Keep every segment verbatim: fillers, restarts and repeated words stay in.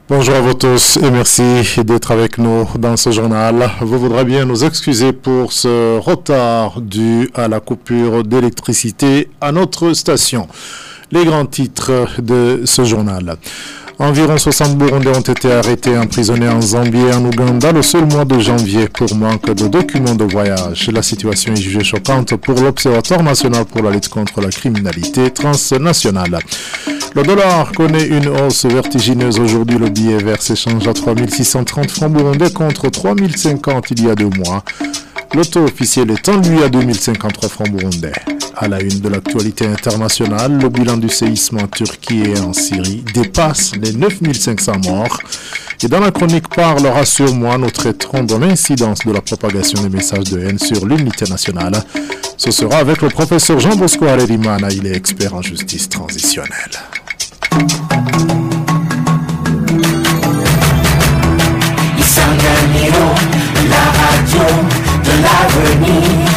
Bonjour à vous tous et merci d'être avec nous dans ce journal. Vous voudrez bien nous excuser pour ce retard dû à la coupure d'électricité à notre station. Les grands titres de ce journal. Environ soixante Burundais ont été arrêtés et emprisonnés en Zambie et en Ouganda le seul mois de janvier pour manque de documents de voyage. La situation est jugée choquante pour l'Observatoire national pour la lutte contre la criminalité transnationale. Le dollar connaît une hausse vertigineuse aujourd'hui. Le billet vert s'échange à trois mille six cent trente francs burundais contre trois mille cinquante il y a deux mois. Le taux officiel étant lui à deux mille cinquante-trois francs burundais. À la une de l'actualité internationale, le bilan du séisme en Turquie et en Syrie dépasse les neuf mille cinq cents morts. Et dans la chronique Parle, rassure-moi, nous traiterons de l'incidence de la propagation des messages de haine sur l'unité nationale. Ce sera avec le professeur Jean Bosco Harerimana, il est expert en justice transitionnelle. Isanganiro, la radio de l'avenir.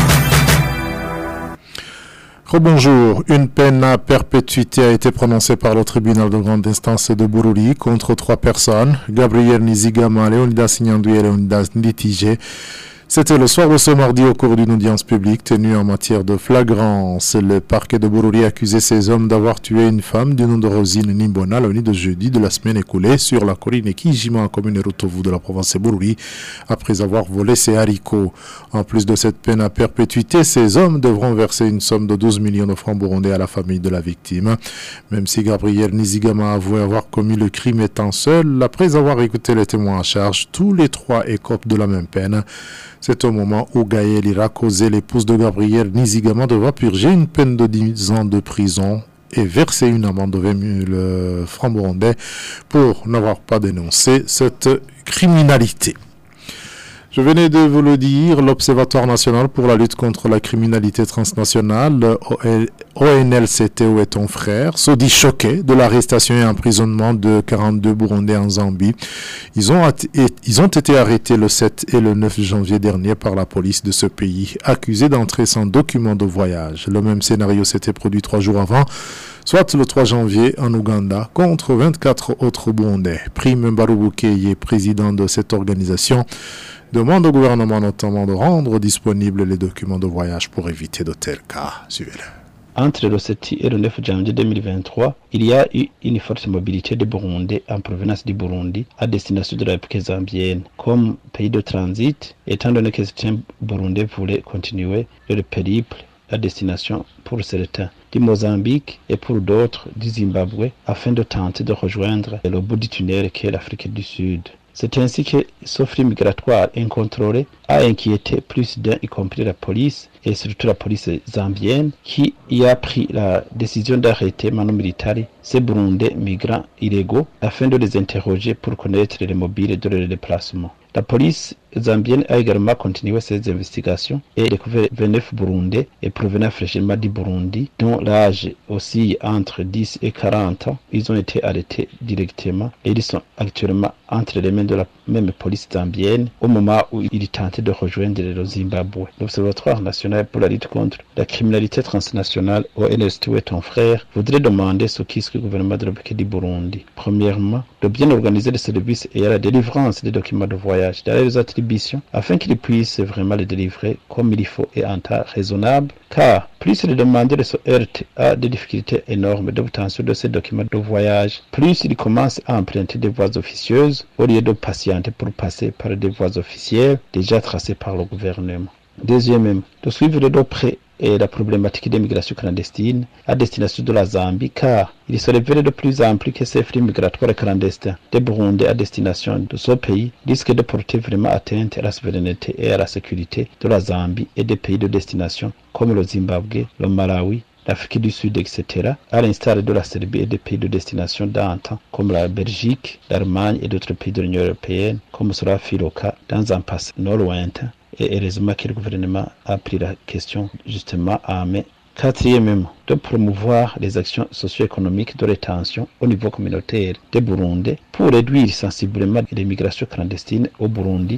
Rebonjour. Une peine à perpétuité a été prononcée par le tribunal de grande instance de Bururi contre trois personnes, Gabriel Nizigama, Leonidas Nyandou et Leonidas Nditige. C'était le soir de ce mardi au cours d'une audience publique tenue en matière de flagrance. Le parquet de Bururi accusait ces hommes d'avoir tué une femme du nom de Rosine Nimbona la nuit de jeudi de la semaine écoulée sur la colline Kijima en commune Rutovu de la province de Bururi après avoir volé ses haricots. En plus de cette peine à perpétuité, ces hommes devront verser une somme de douze millions de francs burundais à la famille de la victime. Même si Gabriel Nizigama a avoué avoir commis le crime étant seul, après avoir écouté les témoins à charge, tous les trois écopent de la même peine. C'est au moment où Gaël Irakozé, l'épouse de Gabriel Nizigama, devra purger une peine de dix ans de prison et verser une amende de vingt mille francs burundais pour n'avoir pas dénoncé cette criminalité. Je venais de vous le dire, l'Observatoire national pour la lutte contre la criminalité transnationale, O N L C T, où est ton frère, se dit choqué de l'arrestation et emprisonnement de quarante-deux Burundais en Zambie. Ils ont, ils ont été arrêtés le sept et le neuf janvier dernier par la police de ce pays, accusés d'entrer sans document de voyage. Le même scénario s'était produit trois jours avant, soit le trois janvier en Ouganda, contre vingt-quatre autres Burundais. Prime Mbarubukeye, président de cette organisation, demande au gouvernement notamment de rendre disponibles les documents de voyage pour éviter de tels cas. Suivez-le. Entre le sept et le neuf janvier deux mille vingt-trois, il y a eu une forte mobilité de Burundais en provenance du Burundi à destination de la République zambienne. Comme pays de transit, étant donné que certains Burundais voulaient continuer leur périple à destination pour certains du Mozambique et pour d'autres du Zimbabwe afin de tenter de rejoindre le bout du tunnel qu'est l'Afrique du Sud. C'est ainsi que ce flux migratoire incontrôlé a inquiété plus d'un, y compris la police, et surtout la police zambienne, qui y a pris la décision d'arrêter manu militari ces Burundais migrants illégaux afin de les interroger pour connaître les mobiles de leur déplacement. La police zambienne a également continué ses investigations et découvert vingt-neuf Burundais et provenant fraîchement du Burundi, dont l'âge oscille entre dix et quarante ans. Ils ont été arrêtés directement et ils sont actuellement entre les mains de la même police zambienne au moment où ils tentaient de rejoindre le Zimbabwe. L'Observatoire national pour la lutte contre la criminalité transnationale, O N S T, où est ton frère, voudrait demander ce qu'est le gouvernement de la République du Burundi. Premièrement, de bien organiser les services et à la délivrance des documents de voyage, d'aller aux attributions, afin qu'ils puissent vraiment les délivrer comme il faut et en temps raisonnable, car plus les demandeurs se heurtent à des difficultés énormes d'obtention de ces documents de voyage, plus ils commencent à emprunter des voies officieuses au lieu de patienter pour passer par des voies officielles déjà tracées par le gouvernement. Deuxièmement, de suivre de près et la problématique des migrations clandestines à destination de la Zambie, car il se révèle de plus en plus que ces flux migratoires clandestins des Burundais à destination de ce pays risquent de porter vraiment atteinte à la souveraineté et à la sécurité de la Zambie et des pays de destination comme le Zimbabwe, le Malawi, l'Afrique du Sud, et cetera, à l'instar de la Serbie et des pays de destination d'antan comme la Belgique, l'Allemagne et d'autres pays de l'Union européenne, comme cela fut le cas dans un passé non lointain. Et heureusement que le gouvernement a pris la question justement à main. Quatrièmement, de promouvoir les actions socio-économiques de rétention au niveau communautaire des Burundais pour réduire sensiblement les migrations clandestines au Burundi.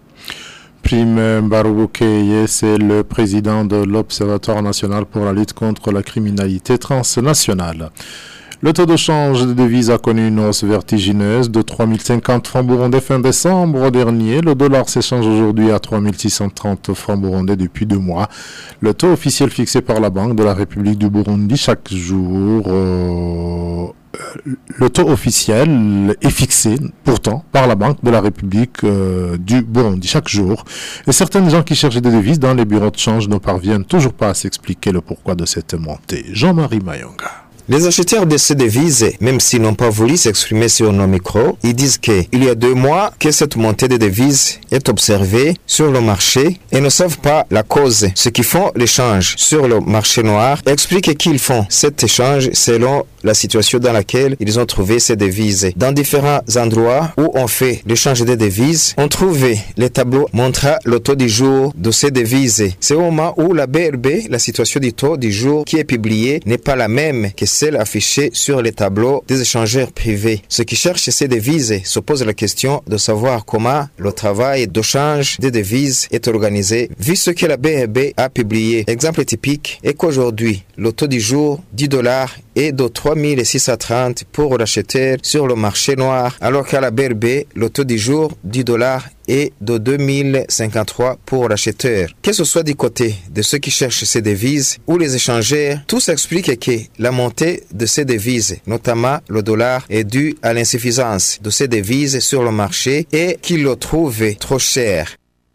Prime Mbarubukeye, c'est le président de l'Observatoire national pour la lutte contre la criminalité transnationale. Le taux de change de devises a connu une hausse vertigineuse de trois mille cinquante francs burundais fin décembre dernier. Le dollar s'échange aujourd'hui à trois mille six cent trente francs burundais depuis deux mois. Le taux officiel fixé par la Banque de la République du Burundi chaque jour... Euh, le taux officiel est fixé pourtant par la Banque de la République euh, du Burundi chaque jour. Et certains gens qui cherchent des devises dans les bureaux de change ne parviennent toujours pas à s'expliquer le pourquoi de cette montée. Jean-Marie Mayonga. Les acheteurs de ces devises, même s'ils n'ont pas voulu s'exprimer sur nos micros, ils disent qu'il y a deux mois que cette montée de devises est observée sur le marché et ne savent pas la cause. Ceux qui font l'échange sur le marché noir expliquent qu'ils font cet échange selon la situation dans laquelle ils ont trouvé ces devises. Dans différents endroits où on fait l'échange des devises, on trouve les tableaux montrant le taux du jour de ces devises. C'est au moment où la B R B, la situation du taux du jour qui est publiée, n'est pas la même que celle affichée sur les tableaux des échangeurs privés. Ceux qui cherchent ces devises se posent la question de savoir comment le travail de change des devises est organisé, vu ce que la B R B a publié. Exemple typique est qu'aujourd'hui, le taux du jour du dollar est de trois mille six cent trente pour l'acheteur sur le marché noir, alors qu'à la B R B, le taux du jour du dollar est de deux mille cinquante-trois pour l'acheteur. Que ce soit du côté de ceux qui cherchent ces devises ou les échangeurs, tous expliquent que la montée de ces devises, notamment le dollar, est due à l'insuffisance de ces devises sur le marché et qu'ils le trouvent trop cher.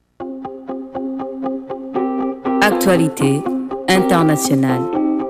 Actualité internationale.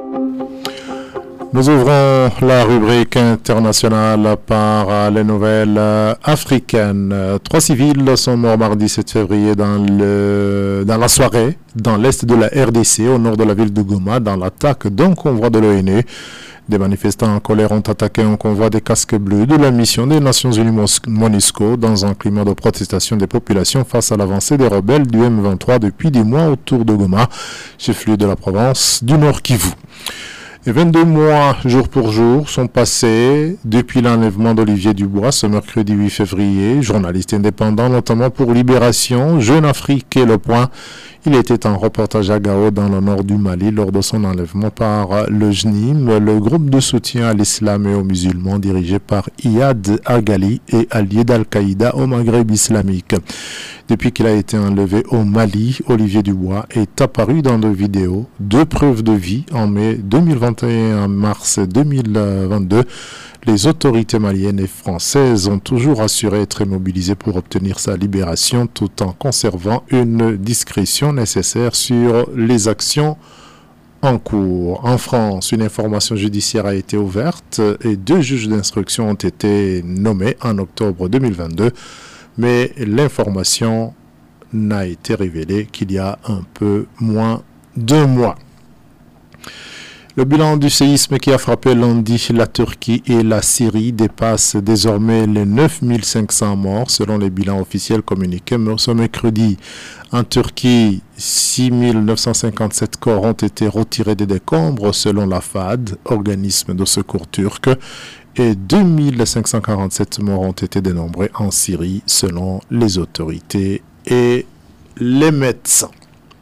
Nous ouvrons la rubrique internationale par les nouvelles africaines. Trois civils sont morts mardi sept février dans, le, dans la soirée dans l'est de la R D C, au nord de la ville de Goma, dans l'attaque d'un convoi de l'ONU. Des manifestants en colère ont attaqué un convoi des casques bleus de la mission des Nations Unies MONUSCO dans un climat de protestation des populations face à l'avancée des rebelles du M vingt-trois depuis des mois autour de Goma, chef-lieu de la province du Nord Kivu. Et vingt-deux mois, jour pour jour, sont passés depuis l'enlèvement d'Olivier Dubois ce mercredi huit février, journaliste indépendant notamment pour Libération, Jeune Afrique et Le Point. Il était en reportage à Gao dans le nord du Mali lors de son enlèvement par le J N I M, le groupe de soutien à l'islam et aux musulmans dirigé par Iyad Agali et allié d'Al-Qaïda au Maghreb islamique. Depuis qu'il a été enlevé au Mali, Olivier Dubois est apparu dans deux vidéos, deux preuves de vie en mai deux mille vingt et un, mars deux mille vingt-deux. Les autorités maliennes et françaises ont toujours assuré être mobilisées pour obtenir sa libération tout en conservant une discrétion nécessaire sur les actions en cours. En France, une information judiciaire a été ouverte et deux juges d'instruction ont été nommés en octobre deux mille vingt-deux, mais l'information n'a été révélée qu'il y a un peu moins d'un mois. Le bilan du séisme qui a frappé lundi la Turquie et la Syrie dépasse désormais les neuf mille cinq cents morts selon les bilans officiels communiqués ce mercredi. En Turquie, six mille neuf cent cinquante-sept corps ont été retirés des décombres selon la F A D, organisme de secours turc, et deux mille cinq cent quarante-sept morts ont été dénombrés en Syrie selon les autorités et les médecins.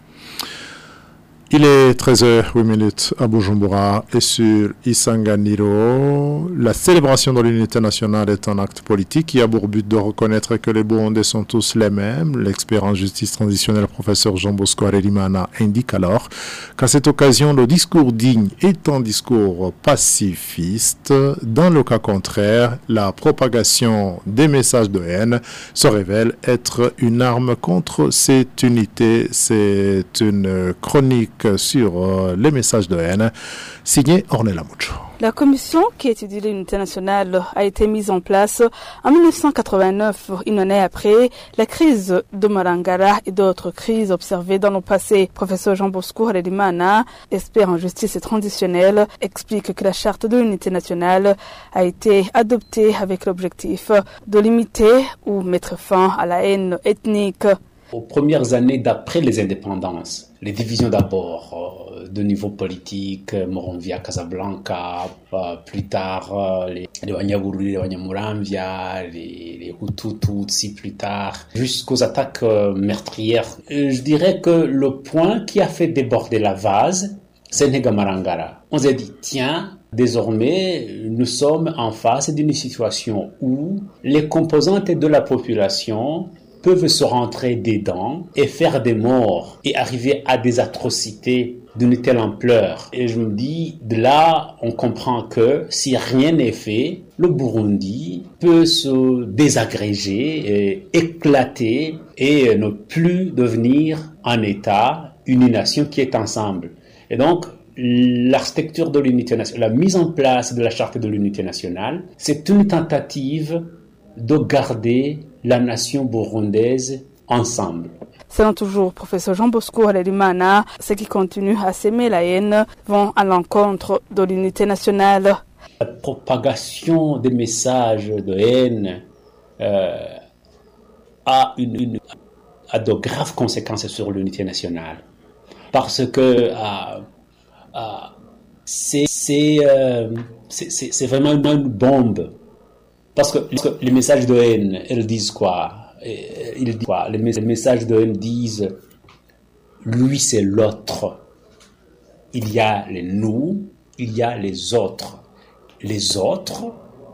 Il est treize heures huit à Bujumbura et sur Isanganiro. La célébration de l'unité nationale est un acte politique qui a pour but de reconnaître que les Burundais sont tous les mêmes. L'expert en justice transitionnelle, professeur Jean Bosco Arelimana, indique alors qu'à cette occasion, le discours digne est un discours pacifiste. Dans le cas contraire, la propagation des messages de haine se révèle être une arme contre cette unité. C'est une chronique sur euh, les messages de haine, signé Ornella Mucho. La commission qui étudie l'unité nationale a été mise en place en mille neuf cent quatre-vingt-neuf, une année après la crise de Marangara et d'autres crises observées dans le passé. Professeur Jean Bosco Harelimana, expert en justice transitionnelle, explique que la charte de l'unité nationale a été adoptée avec l'objectif de limiter ou mettre fin à la haine ethnique. Aux premières années d'après les indépendances, les divisions d'abord euh, de niveau politique, Moronvia, Casablanca, euh, plus tard euh, les, les Wanyaburu, les Wanyamuramvia, les, les Hutu, Tutsi plus tard, jusqu'aux attaques euh, meurtrières. Euh, je dirais que le point qui a fait déborder la vase, c'est Nega Marangara. On s'est dit, tiens, Désormais, nous sommes en face d'une situation où les composantes de la population peuvent se rentrer dedans et faire des morts et arriver à des atrocités d'une telle ampleur. Et je me dis, de là, on comprend que si rien n'est fait, le Burundi peut se désagréger, et éclater et ne plus devenir un État, une nation qui est ensemble. Et donc, l'architecture de l'unité nationale, la mise en place de la charte de l'unité nationale, c'est une tentative de garder la nation burundaise ensemble. Selon toujours professeur Jean Bosco Harerimana, ceux qui continuent à s'aimer la haine vont à l'encontre de l'unité nationale. La propagation des messages de haine euh, a, une, une, a de graves conséquences sur l'unité nationale. Parce que euh, euh, c'est, c'est, euh, c'est, c'est, c'est vraiment une bombe. Parce que les messages de haine, elles disent quoi? Ils disent quoi? Les messages de haine disent lui c'est l'autre. Il y a les nous, il y a les autres. Les autres,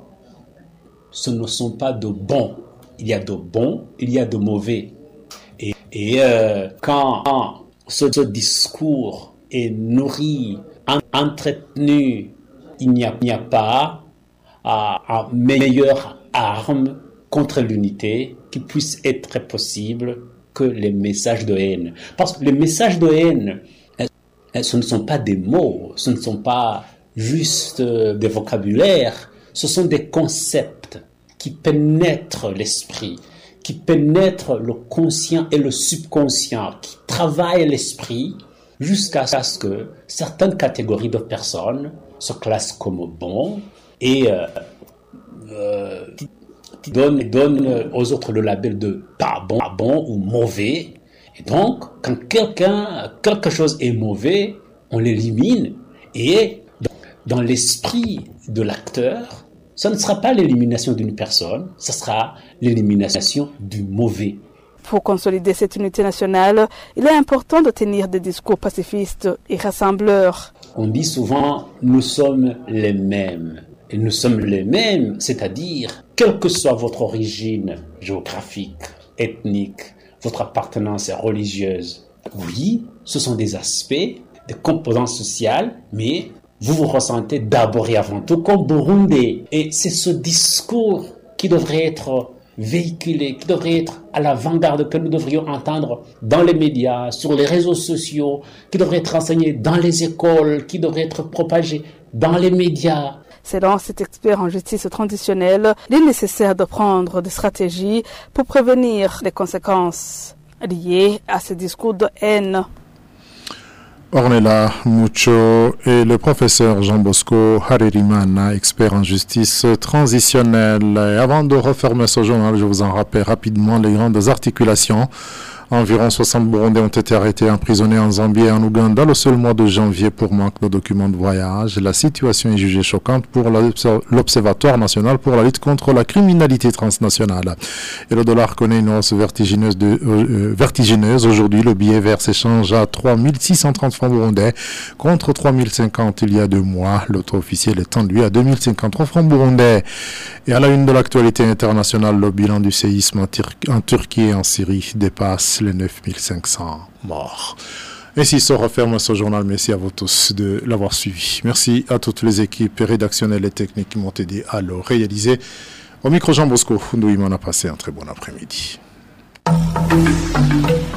ce ne sont pas de bons. Il y a de bons, il y a de mauvais. Et, et euh, quand ce, ce discours est nourri, en, entretenu, il n'y a, il n'y a pas à, à meilleure arme contre l'unité qui puisse être possible que les messages de haine. Parce que les messages de haine, ce ne sont pas des mots, ce ne sont pas juste des vocabulaires, ce sont des concepts qui pénètrent l'esprit, qui pénètrent le conscient et le subconscient, qui travaillent l'esprit jusqu'à ce que certaines catégories de personnes se classent comme bons et euh, euh, qui donne, donne aux autres le label de pas bon, pas bon ou mauvais. Et donc, quand quelqu'un, quelque chose est mauvais, on l'élimine. Et dans l'esprit de l'acteur, ce ne sera pas l'élimination d'une personne, ce sera l'élimination du mauvais. Pour consolider cette unité nationale, il est important de tenir des discours pacifistes et rassembleurs. On dit souvent, nous sommes les mêmes. Et nous sommes les mêmes, c'est-à-dire, quelle que soit votre origine géographique, ethnique, votre appartenance religieuse, oui, ce sont des aspects, des composantes sociales, mais vous vous ressentez d'abord et avant tout comme Burundais. Et c'est ce discours qui devrait être véhiculé, qui devrait être à l'avant-garde, que nous devrions entendre dans les médias, sur les réseaux sociaux, qui devrait être enseigné dans les écoles, qui devrait être propagé dans les médias. Selon cet expert en justice transitionnelle, il est nécessaire de prendre des stratégies pour prévenir les conséquences liées à ce discours de haine. Ornella Mucho et le professeur Jean Bosco Harerimana, expert en justice transitionnelle. Et avant de refermer ce journal, je vous en rappelle rapidement les grandes articulations. Environ soixante Burundais ont été arrêtés et emprisonnés en Zambie et en Ouganda le seul mois de janvier pour manque de documents de voyage. La situation est jugée choquante pour l'Observatoire national pour la lutte contre la criminalité transnationale. Et le dollar connaît une hausse vertigineuse, de, euh, vertigineuse. Aujourd'hui, le billet vert s'échange à trois mille six cent trente francs burundais contre trois mille cinquante il y a deux mois. Le taux officiel étant lui à deux mille cinquante-trois francs burundais. Et à la une de l'actualité internationale, le bilan du séisme en, Tur- en Turquie et en Syrie dépasse les neuf mille cinq cents morts. Ainsi se referme ce journal. Merci à vous tous de l'avoir suivi. Merci à toutes les équipes rédactionnelles et techniques qui m'ont aidé à le réaliser. Au micro Jean Bosco, nous y m'en a passé un très bon après-midi.